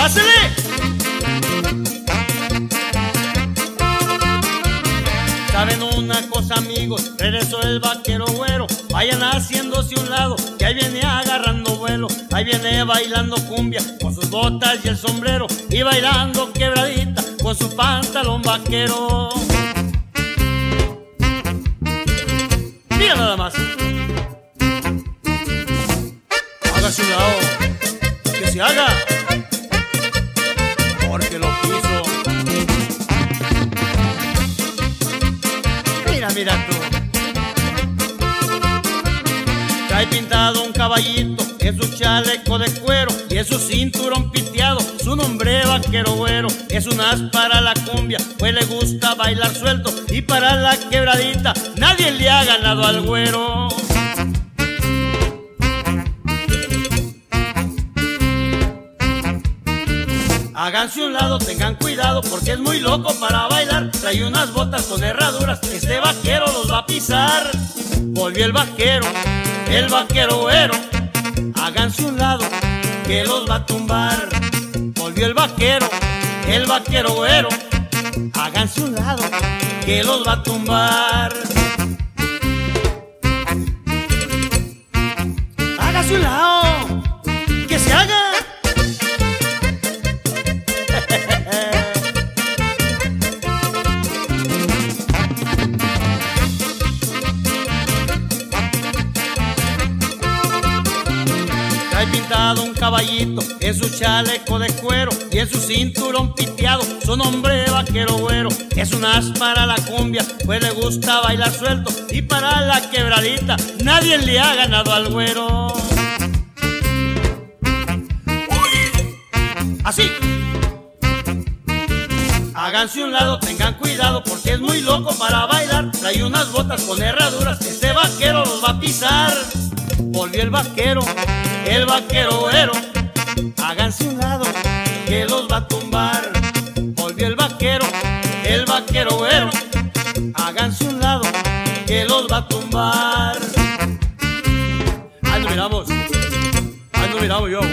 ¡Pásele! ¿Saben una cosa, amigos? Regresó el vaquero güero. Vayan haciéndose un lado, que ahí viene agarrando vuelo. Ahí viene bailando cumbia con sus botas y el sombrero, y bailando quebradita con su pantalón vaquero. Mira nada más. Hágase un lado, que se haga, porque lo quiso. Mira, mira tú. Trae pintado un caballito en su chaleco de cuero y en su cinturón piteado su nombre vaquero güero. Es un as para la cumbia, pues le gusta bailar suelto, y para la quebradita nadie le ha ganado al güero. Háganse un lado, tengan cuidado, porque es muy loco para bailar. Trae unas botas con herraduras, este vaquero los va a pisar. Volvió el vaquero güero. Háganse un lado, que los va a tumbar. Volvió el vaquero güero. Háganse un lado, que los va a tumbar. Hágase un lado, que se haga. Trae pintado un caballito en su chaleco de cuero y en su cinturón piteado su nombre vaquero güero. Es un as para la cumbia, pues le gusta bailar suelto, y para la quebradita nadie le ha ganado al güero. Así. Háganse un lado, tengan cuidado, porque es muy loco para bailar. Trae unas botas con herraduras, este vaquero los va a pisar. Volvió el vaquero güero. Háganse un lado, que los va a tumbar. Volvió el vaquero güero. Háganse un lado, que los va a tumbar. Ahí nos miramos yo.